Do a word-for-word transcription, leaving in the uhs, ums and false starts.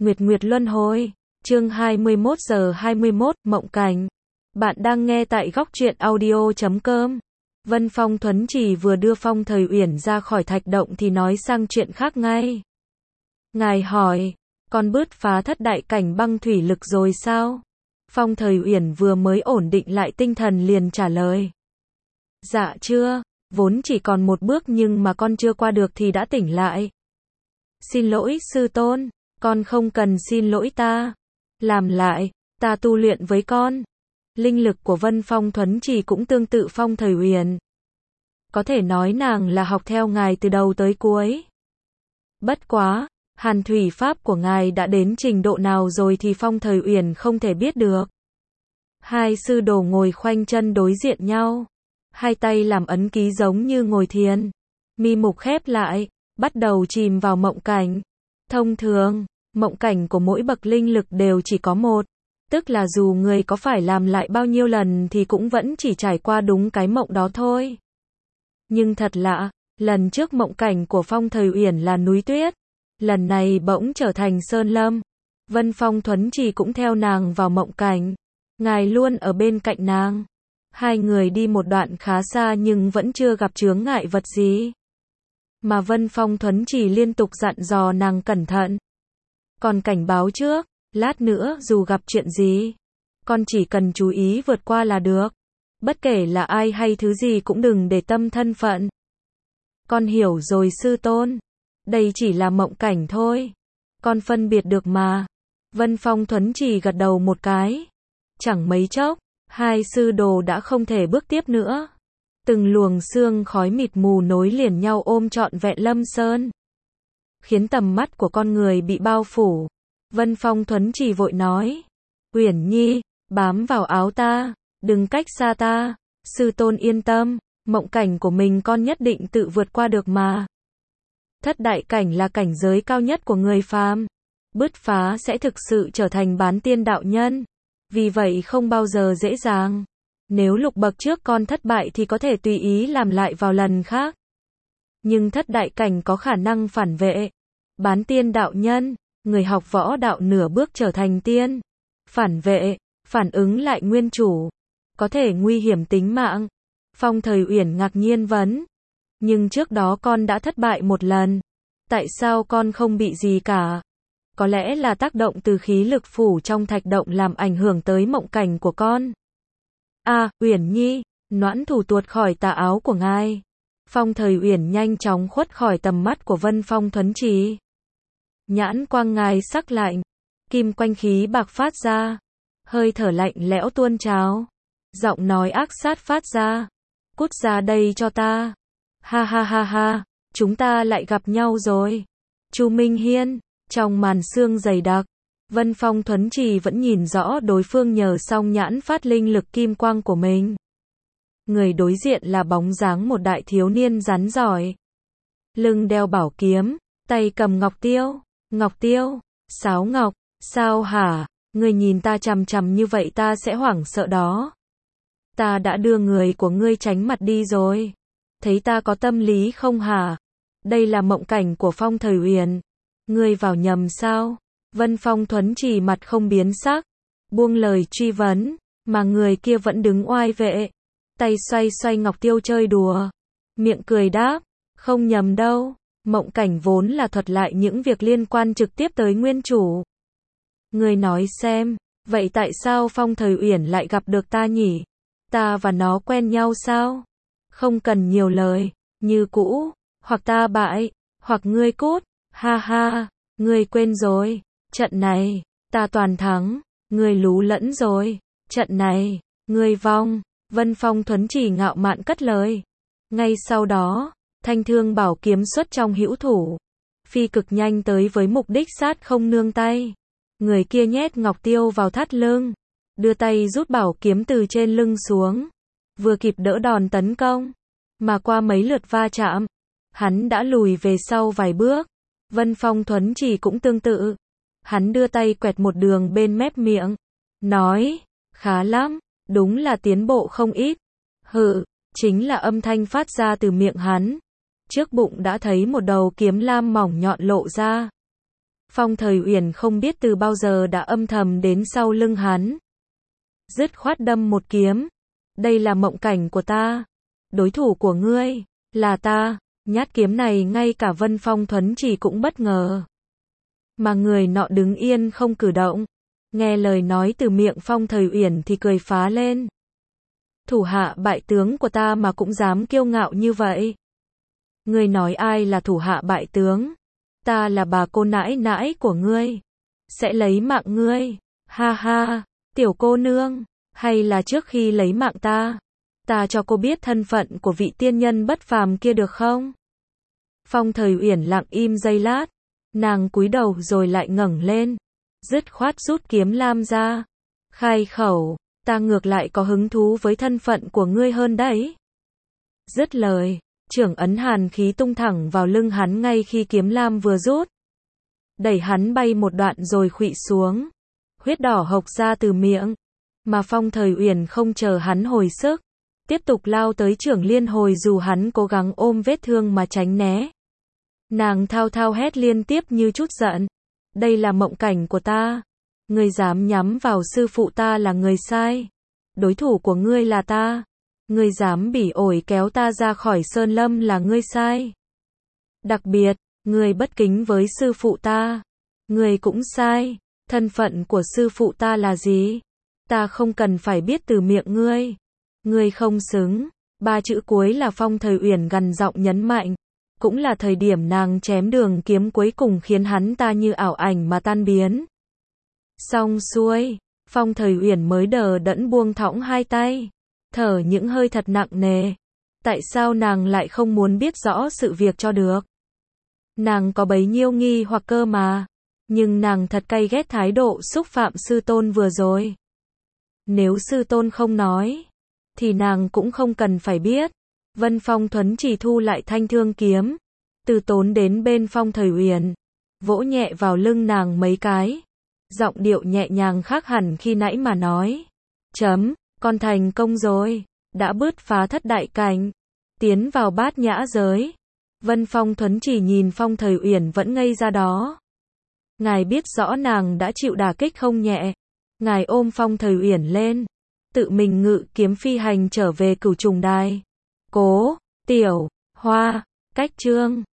Nguyệt Nguyệt Luân Hồi, chương hai mươi mốt giờ hai mươi mốt, Mộng Cảnh. Bạn đang nghe tại góc truyện audio chấm com. Vân Phong Thuấn Trì vừa đưa Phong Thời Uyển ra khỏi thạch động thì nói sang chuyện khác ngay. Ngài hỏi, con bứt phá thất đại cảnh băng thủy lực rồi sao? Phong Thời Uyển vừa mới ổn định lại tinh thần liền trả lời. Dạ chưa, vốn chỉ còn một bước nhưng mà con chưa qua được thì đã tỉnh lại. Xin lỗi sư tôn, con không cần xin lỗi ta. Làm lại, ta tu luyện với con. Linh lực của Vân Phong Thuấn Trì cũng tương tự Phong Thời Uyển. Có thể nói nàng là học theo ngài từ đầu tới cuối. Bất quá, hàn thủy pháp của ngài đã đến trình độ nào rồi thì Phong Thời Uyển không thể biết được. Hai sư đồ ngồi khoanh chân đối diện nhau. Hai tay làm ấn ký giống như ngồi thiền. Mi mục khép lại, bắt đầu chìm vào mộng cảnh. Thông thường, mộng cảnh của mỗi bậc linh lực đều chỉ có một. Tức là dù người có phải làm lại bao nhiêu lần thì cũng vẫn chỉ trải qua đúng cái mộng đó thôi. Nhưng thật lạ, lần trước mộng cảnh của Phong Thời Uyển là núi tuyết. Lần này bỗng trở thành sơn lâm. Vân Phong Thuấn Trì cũng theo nàng vào mộng cảnh. Ngài luôn ở bên cạnh nàng. Hai người đi một đoạn khá xa nhưng vẫn chưa gặp chướng ngại vật gì. Mà Vân Phong Thuấn Trì liên tục dặn dò nàng cẩn thận. Còn cảnh báo trước, lát nữa dù gặp chuyện gì, con chỉ cần chú ý vượt qua là được. Bất kể là ai hay thứ gì cũng đừng để tâm thân phận. Con hiểu rồi sư tôn. Đây chỉ là mộng cảnh thôi. Con phân biệt được mà. Vân Phong Thuấn Trì gật đầu một cái. Chẳng mấy chốc, hai sư đồ đã không thể bước tiếp nữa. Từng luồng sương khói mịt mù nối liền nhau ôm trọn vẹn Lâm Sơn. Khiến tầm mắt của con người bị bao phủ. Vân Phong Thuấn Trì vội nói. Uyển Nhi, bám vào áo ta, đừng cách xa ta. Sư tôn yên tâm, mộng cảnh của mình con nhất định tự vượt qua được mà. Thất đại cảnh là cảnh giới cao nhất của người phàm. Bứt phá sẽ thực sự trở thành bán tiên đạo nhân. Vì vậy không bao giờ dễ dàng. Nếu lục bậc trước con thất bại thì có thể tùy ý làm lại vào lần khác. Nhưng thất đại cảnh có khả năng phản vệ. Bán tiên đạo nhân, người học võ đạo nửa bước trở thành tiên. Phản vệ, phản ứng lại nguyên chủ. Có thể nguy hiểm tính mạng. Phong Thời Uyển ngạc nhiên vấn. Nhưng trước đó con đã thất bại một lần. Tại sao con không bị gì cả? Có lẽ là tác động từ khí lực phủ trong thạch động làm ảnh hưởng tới mộng cảnh của con. À, Uyển Nhi, noãn thủ tuột khỏi tà áo của ngài. Phong Thời Uyển nhanh chóng khuất khỏi tầm mắt của Vân Phong Thuấn Trì. Nhãn quang ngài sắc lạnh. Kim quanh khí bạc phát ra. Hơi thở lạnh lẽo tuôn trào. Giọng nói ác sát phát ra. Cút ra đây cho ta. Ha ha ha ha, chúng ta lại gặp nhau rồi. Chu Minh Hiên, trong màn sương dày đặc, Vân Phong Thuấn Trì vẫn nhìn rõ đối phương nhờ song nhãn phát linh lực kim quang của mình. Người đối diện là bóng dáng một đại thiếu niên rắn giỏi. Lưng đeo bảo kiếm, tay cầm ngọc tiêu. Ngọc tiêu, sáo ngọc, sao hả? Người nhìn ta chằm chằm như vậy ta sẽ hoảng sợ đó. Ta đã đưa người của ngươi tránh mặt đi rồi. Thấy ta có tâm lý không hả? Đây là mộng cảnh của Phong Thời Uyển. Ngươi vào nhầm sao? Vân Phong Thuấn Trì mặt không biến sắc, buông lời truy vấn, mà người kia vẫn đứng oai vệ, tay xoay xoay ngọc tiêu chơi đùa, miệng cười đáp, không nhầm đâu, mộng cảnh vốn là thuật lại những việc liên quan trực tiếp tới nguyên chủ. Ngươi nói xem, vậy tại sao Phong Thời Uyển lại gặp được ta nhỉ? Ta và nó quen nhau sao? Không cần nhiều lời, như cũ, hoặc ta bại, hoặc ngươi cút, ha ha, ngươi quên rồi, trận này, ta toàn thắng, ngươi lú lẫn rồi, trận này, ngươi vong. Vân Phong Thuấn Trì ngạo mạn cất lời. Ngay sau đó, thanh thương bảo kiếm xuất trong hữu thủ, phi cực nhanh tới với mục đích sát không nương tay. Người kia nhét ngọc tiêu vào thắt lưng, đưa tay rút bảo kiếm từ trên lưng xuống, vừa kịp đỡ đòn tấn công, mà qua mấy lượt va chạm, hắn đã lùi về sau vài bước. Vân Phong Thuấn Trì cũng tương tự. Hắn đưa tay quẹt một đường bên mép miệng, nói, khá lắm, đúng là tiến bộ không ít. Hự, chính là âm thanh phát ra từ miệng hắn. Trước bụng đã thấy một đầu kiếm lam mỏng nhọn lộ ra. Phong Thời Uyển không biết từ bao giờ đã âm thầm đến sau lưng hắn. Dứt khoát đâm một kiếm. Đây là mộng cảnh của ta. Đối thủ của ngươi là ta. Nhát kiếm này ngay cả Vân Phong Thuấn Chỉ cũng bất ngờ. Mà người nọ đứng yên không cử động. Nghe lời nói từ miệng Phong Thời Uyển thì cười phá lên. Thủ hạ bại tướng của ta mà cũng dám kiêu ngạo như vậy. Ngươi nói ai là thủ hạ bại tướng? Ta là bà cô nãi nãi của ngươi. Sẽ lấy mạng ngươi. Ha ha, tiểu cô nương. Hay là trước khi lấy mạng ta, ta cho cô biết thân phận của vị tiên nhân bất phàm kia được không? Phong Thời Uyển lặng im giây lát. Nàng cúi đầu rồi lại ngẩng lên. Dứt khoát rút kiếm lam ra. Khai khẩu, ta ngược lại có hứng thú với thân phận của ngươi hơn đấy. Dứt lời, trưởng ấn hàn khí tung thẳng vào lưng hắn ngay khi kiếm lam vừa rút. Đẩy hắn bay một đoạn rồi khuỵu xuống. Huyết đỏ hộc ra từ miệng. Mà Phong Thời Uyển không chờ hắn hồi sức. Tiếp tục lao tới trưởng liên hồi dù hắn cố gắng ôm vết thương mà tránh né. Nàng thao thao hét liên tiếp như chút giận. Đây là mộng cảnh của ta. Ngươi dám nhắm vào sư phụ ta là người sai. Đối thủ của ngươi là ta. Ngươi dám bỉ ổi kéo ta ra khỏi sơn lâm là ngươi sai. Đặc biệt, ngươi bất kính với sư phụ ta. Ngươi cũng sai. Thân phận của sư phụ ta là gì? Ta không cần phải biết từ miệng ngươi. Ngươi không xứng. Ba chữ cuối là Phong Thời Uyển gằn giọng nhấn mạnh. Cũng là thời điểm nàng chém đường kiếm cuối cùng khiến hắn ta như ảo ảnh mà tan biến. Xong xuôi, Phong Thời Uyển mới đờ đẫn buông thõng hai tay. Thở những hơi thật nặng nề. Tại sao nàng lại không muốn biết rõ sự việc cho được? Nàng có bấy nhiêu nghi hoặc cơ mà. Nhưng nàng thật cay ghét thái độ xúc phạm sư tôn vừa rồi. Nếu sư tôn không nói, thì nàng cũng không cần phải biết. Vân Phong Thuấn Chỉ thu lại thanh thương kiếm. Từ tốn đến bên Phong Thời Uyển. Vỗ nhẹ vào lưng nàng mấy cái. Giọng điệu nhẹ nhàng khác hẳn khi nãy mà nói. Chấm, con thành công rồi. Đã bứt phá thất đại cảnh. Tiến vào bát nhã giới. Vân Phong Thuấn Chỉ nhìn Phong Thời Uyển vẫn ngây ra đó. Ngài biết rõ nàng đã chịu đả kích không nhẹ. Ngài ôm Phong Thời Uyển lên. Tự mình ngự kiếm phi hành trở về Cửu Trùng Đài. Cố, Tiểu, Hoa, cách chương.